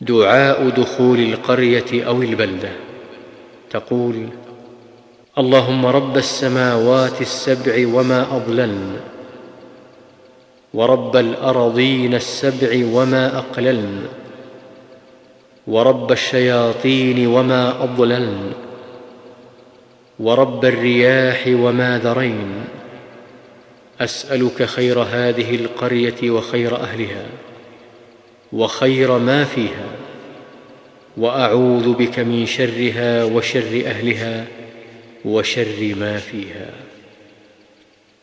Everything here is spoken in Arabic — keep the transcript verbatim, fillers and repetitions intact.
دعاء دخول القرية أو البلدة. تقول: اللهم رب السماوات السبع وما أضللن، ورب الأرضين السبع وما أقللن، ورب الشياطين وما أضللن، ورب الرياح وما ذرين، أسألك خير هذه القرية وخير أهلها وخير ما فيها، وأعوذ بك من شرها وشر أهلها وشر ما فيها.